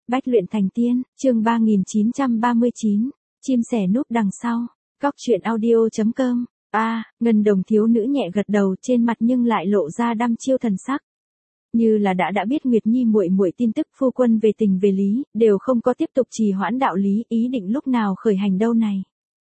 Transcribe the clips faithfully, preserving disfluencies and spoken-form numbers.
Bách luyện thành tiên, chương ba nghìn chín trăm ba mươi chín, chim sẻ núp đằng sau, Cóc truyện audio chấm com. A, Ngân Đồng thiếu nữ nhẹ gật đầu, trên mặt nhưng lại lộ ra đăm chiêu thần sắc. Như là đã đã biết Nguyệt Nhi muội muội tin tức phu quân về tình về lý, đều không có tiếp tục trì hoãn đạo lý, ý định lúc nào khởi hành đâu này.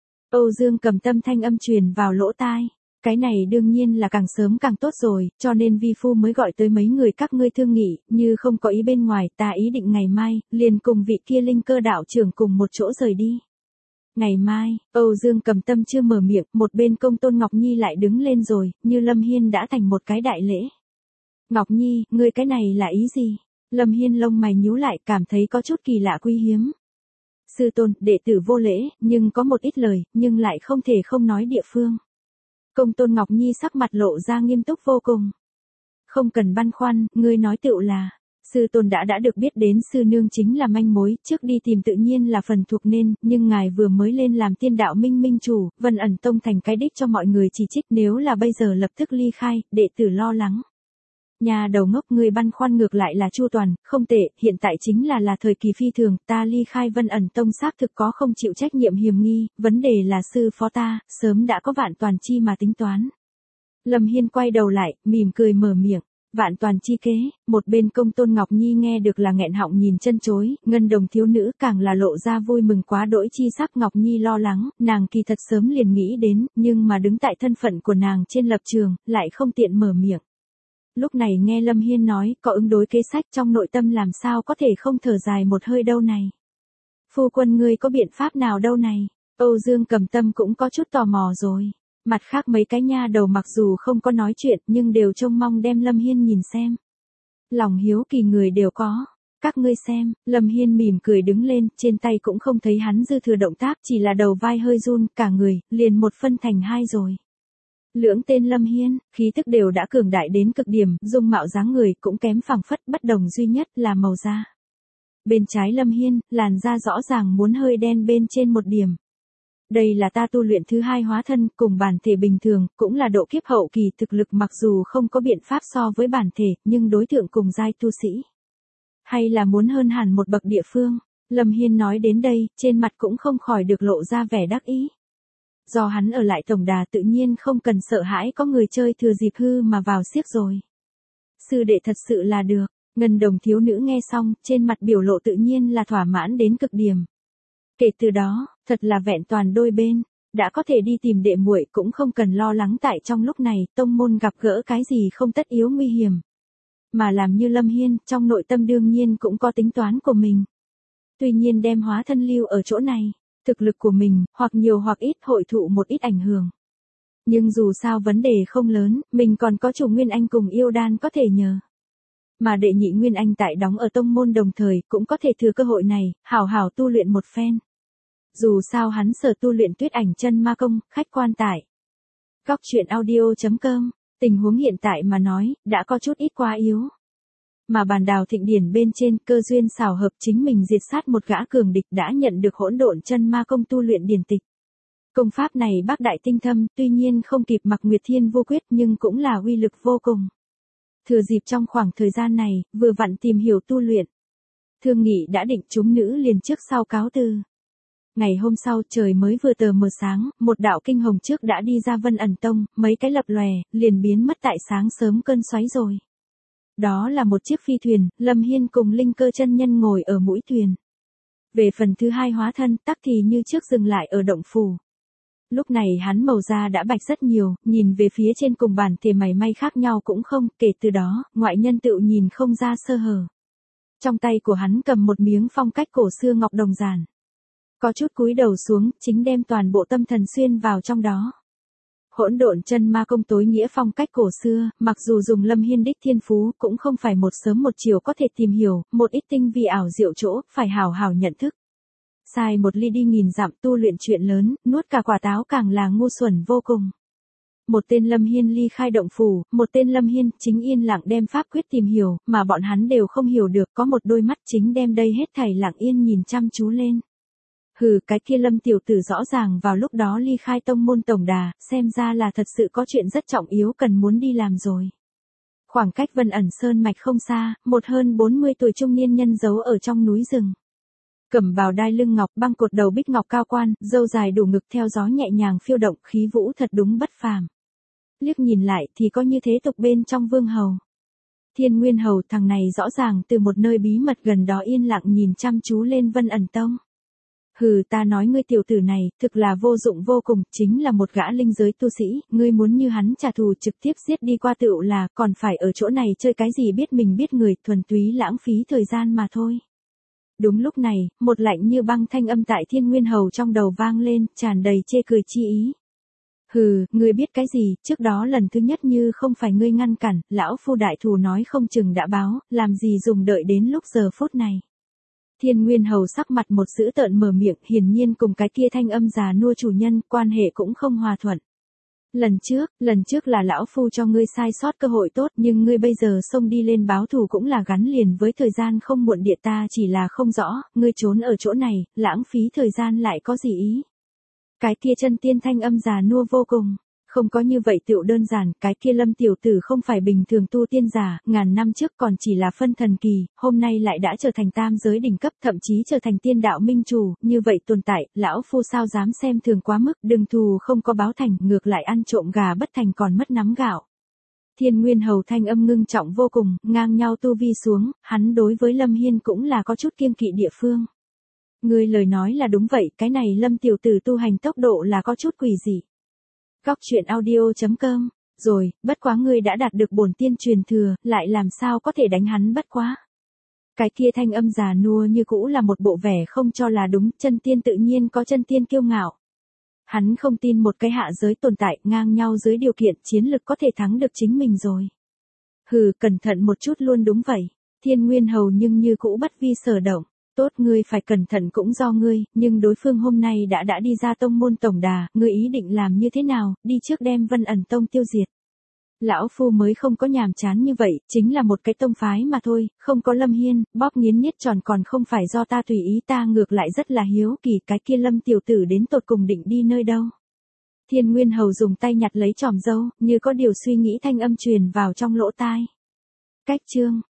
Âu Dương Cầm Tâm thanh âm truyền vào lỗ tai. Cái này đương nhiên là càng sớm càng tốt rồi, cho nên vi phu mới gọi tới mấy người các ngươi thương nghị, như không có ý bên ngoài, ta ý định ngày mai, liền cùng vị kia linh cơ đạo trưởng cùng một chỗ rời đi. Ngày mai, Âu Dương Cầm Tâm chưa mở miệng, một bên Công Tôn Ngọc Nhi lại đứng lên rồi, như Lâm Hiên đã thành một cái đại lễ. Ngọc Nhi, ngươi cái này là ý gì? Lâm Hiên lông mày nhíu lại, cảm thấy có chút kỳ lạ quý hiếm. Sư tôn, đệ tử vô lễ, nhưng có một ít lời, nhưng lại không thể không nói địa phương. Công Tôn Ngọc Nhi sắc mặt lộ ra nghiêm túc vô cùng. Không cần băn khoăn, ngươi nói tựu là, sư tôn đã đã được biết đến sư nương chính là manh mối, trước đi tìm tự nhiên là phần thuộc nên, nhưng ngài vừa mới lên làm tiên đạo minh minh chủ, Vân ẩn tông thành cái đích cho mọi người chỉ trích, nếu là bây giờ lập tức ly khai, đệ tử lo lắng. Nhà đầu ngốc, người băn khoăn ngược lại là chu toàn, không tệ, hiện tại chính là là thời kỳ phi thường, ta ly khai Vân ẩn tông xác thực có không chịu trách nhiệm hiềm nghi, vấn đề là sư phó ta, sớm đã có vạn toàn chi mà tính toán. Lâm Hiên quay đầu lại, mỉm cười mở miệng, vạn toàn chi kế, một bên Công Tôn Ngọc Nhi nghe được là nghẹn họng nhìn chân chối, Ngân Đồng thiếu nữ càng là lộ ra vui mừng quá đỗi chi sắc. Ngọc Nhi lo lắng, nàng kỳ thật sớm liền nghĩ đến, nhưng mà đứng tại thân phận của nàng trên lập trường, lại không tiện mở miệng. Lúc này nghe Lâm Hiên nói, có ứng đối kế sách, trong nội tâm làm sao có thể không thở dài một hơi đâu này. Phu quân ngươi có biện pháp nào đâu này, Âu Dương Cầm Tâm cũng có chút tò mò rồi. Mặt khác mấy cái nha đầu mặc dù không có nói chuyện, nhưng đều trông mong đem Lâm Hiên nhìn xem. Lòng hiếu kỳ người đều có. Các ngươi xem, Lâm Hiên mỉm cười đứng lên, trên tay cũng không thấy hắn dư thừa động tác, chỉ là đầu vai hơi run, cả người, liền một phân thành hai rồi. Lưỡng tên Lâm Hiên, khí tức đều đã cường đại đến cực điểm, dung mạo dáng người cũng kém phẳng phất, bất đồng duy nhất là màu da. Bên trái Lâm Hiên, làn da rõ ràng muốn hơi đen bên trên một điểm. Đây là ta tu luyện thứ hai hóa thân, cùng bản thể bình thường, cũng là độ kiếp hậu kỳ, thực lực mặc dù không có biện pháp so với bản thể, nhưng đối tượng cùng giai tu sĩ. Hay là muốn hơn hẳn một bậc địa phương. Lâm Hiên nói đến đây, trên mặt cũng không khỏi được lộ ra vẻ đắc ý. Do hắn ở lại tổng đà tự nhiên không cần sợ hãi có người chơi thừa dịp hư mà vào xiếc rồi. Sư đệ thật sự là được, Ngân Đồng thiếu nữ nghe xong, trên mặt biểu lộ tự nhiên là thỏa mãn đến cực điểm. Kể từ đó, thật là vẹn toàn đôi bên, đã có thể đi tìm đệ muội cũng không cần lo lắng tại trong lúc này tông môn gặp gỡ cái gì không tất yếu nguy hiểm. Mà làm như Lâm Hiên, trong nội tâm đương nhiên cũng có tính toán của mình. Tuy nhiên đem hóa thân lưu ở chỗ này, thực lực của mình, hoặc nhiều hoặc ít hội thụ một ít ảnh hưởng. Nhưng dù sao vấn đề không lớn, mình còn có chủ Nguyên Anh cùng yêu đan có thể nhờ. Mà đệ nhị Nguyên Anh tại đóng ở tông môn đồng thời cũng có thể thừa cơ hội này, hảo hảo tu luyện một phen. Dù sao hắn sở tu luyện Tuyết Ảnh Chân Ma Công, khách quan tại Cóc truyện audio chấm com, tình huống hiện tại mà nói, đã có chút ít quá yếu. Mà bàn đào thịnh điển bên trên, cơ duyên xảo hợp chính mình diệt sát một gã cường địch đã nhận được Hỗn Độn Chân Ma Công tu luyện điển tịch. Công pháp này bác đại tinh thâm, tuy nhiên không kịp Mặc Nguyệt Thiên Vô Quyết nhưng cũng là uy lực vô cùng. Thừa dịp trong khoảng thời gian này, vừa vặn tìm hiểu tu luyện. Thương nghị đã định, chúng nữ liền trước sau cáo từ. Ngày hôm sau trời mới vừa tờ mờ sáng, một đạo kinh hồng trước đã đi ra Vân ẩn tông, mấy cái lập lòe, liền biến mất tại sáng sớm cơn xoáy rồi. Đó là một chiếc phi thuyền, Lâm Hiên cùng Linh Cơ chân nhân ngồi ở mũi thuyền. Về phần thứ hai hóa thân, tắc thì như trước dừng lại ở động phủ. Lúc này hắn màu da đã bạch rất nhiều, nhìn về phía trên cùng bản thể mày may khác nhau cũng không, kể từ đó, ngoại nhân tựu nhìn không ra sơ hở. Trong tay của hắn cầm một miếng phong cách cổ xưa ngọc đồng giản. Có chút cúi đầu xuống, chính đem toàn bộ tâm thần xuyên vào trong đó. Hỗn Độn Chân Ma Công tối nghĩa phong cách cổ xưa, mặc dù dùng Lâm Hiên đích thiên phú, cũng không phải một sớm một chiều có thể tìm hiểu, một ít tinh vi ảo diệu chỗ, phải hào hào nhận thức. Sai một ly đi nghìn dặm, tu luyện chuyện lớn, nuốt cả quả táo càng là ngu xuẩn vô cùng. Một tên Lâm Hiên ly khai động phủ, một tên Lâm Hiên chính yên lặng đem pháp quyết tìm hiểu, mà bọn hắn đều không hiểu được, có một đôi mắt chính đem đây hết thảy lặng yên nhìn chăm chú lên. Hừ, cái kia Lâm tiểu tử rõ ràng vào lúc đó ly khai tông môn tổng đà, xem ra là thật sự có chuyện rất trọng yếu cần muốn đi làm rồi. Khoảng cách Vân ẩn sơn mạch không xa, một hơn bốn mươi tuổi trung niên nhân giấu ở trong núi rừng. Cẩm bào đai lưng ngọc, băng cột đầu bích ngọc cao quan, râu dài đủ ngực theo gió nhẹ nhàng phiêu động, khí vũ thật đúng bất phàm. Liếc nhìn lại thì có như thế tục bên trong vương hầu. Thiên Nguyên hầu, thằng này rõ ràng từ một nơi bí mật gần đó yên lặng nhìn chăm chú lên Vân ẩn tông. Hừ, ta nói ngươi tiểu tử này, thực là vô dụng vô cùng, chính là một gã linh giới tu sĩ, ngươi muốn như hắn trả thù trực tiếp giết đi qua tựu là, còn phải ở chỗ này chơi cái gì biết mình biết người, thuần túy lãng phí thời gian mà thôi. Đúng lúc này, một lạnh như băng thanh âm tại Thiên Nguyên hầu trong đầu vang lên, tràn đầy chê cười chi ý. Hừ, ngươi biết cái gì, trước đó lần thứ nhất như không phải ngươi ngăn cản, lão phu đại thù nói không chừng đã báo, làm gì dùng đợi đến lúc giờ phút này. Thiên Nguyên hầu sắc mặt một dữ tợn mở miệng, hiển nhiên cùng cái kia thanh âm già nua chủ nhân, quan hệ cũng không hòa thuận. Lần trước, lần trước là lão phu cho ngươi sai sót cơ hội tốt, nhưng ngươi bây giờ xông đi lên báo thù cũng là gắn liền với thời gian không muộn địa, ta chỉ là không rõ, ngươi trốn ở chỗ này, lãng phí thời gian lại có gì ý. Cái kia chân tiên thanh âm già nua vô cùng. Không có như vậy tựu đơn giản, cái kia Lâm tiểu tử không phải bình thường tu tiên giả, ngàn năm trước còn chỉ là phân thần kỳ, hôm nay lại đã trở thành tam giới đỉnh cấp, thậm chí trở thành tiên đạo minh chủ, như vậy tồn tại, lão phu sao dám xem thường quá mức, đừng thù không có báo thành, ngược lại ăn trộm gà bất thành còn mất nắm gạo. Thiên Nguyên hầu thanh âm ngưng trọng vô cùng, ngang nhau tu vi xuống, hắn đối với Lâm Hiên cũng là có chút kiêng kỵ địa phương. Ngươi lời nói là đúng vậy, cái này Lâm tiểu tử tu hành tốc độ là có chút quỷ dị. Góc truyện audio chấm com, rồi, bất quá ngươi đã đạt được bổn tiên truyền thừa, lại làm sao có thể đánh hắn bất quá. Cái kia thanh âm già nua như cũ là một bộ vẻ không cho là đúng, chân tiên tự nhiên có chân tiên kiêu ngạo. Hắn không tin một cái hạ giới tồn tại ngang nhau dưới điều kiện chiến lực có thể thắng được chính mình rồi. Hừ, cẩn thận một chút luôn đúng vậy. Thiên Nguyên hầu nhưng như cũ bất vi sở động. Tốt, ngươi phải cẩn thận cũng do ngươi, nhưng đối phương hôm nay đã đã đi ra tông môn tổng đà, ngươi ý định làm như thế nào, đi trước đem Vân ẩn tông tiêu diệt. Lão phu mới không có nhàm chán như vậy, chính là một cái tông phái mà thôi, không có Lâm Hiên, bóp nghiến niết tròn còn không phải do ta tùy ý, ta ngược lại rất là hiếu kỳ cái kia Lâm tiểu tử đến tột cùng định đi nơi đâu. Thiên Nguyên hầu dùng tay nhặt lấy chòm râu, như có điều suy nghĩ thanh âm truyền vào trong lỗ tai. Cách chương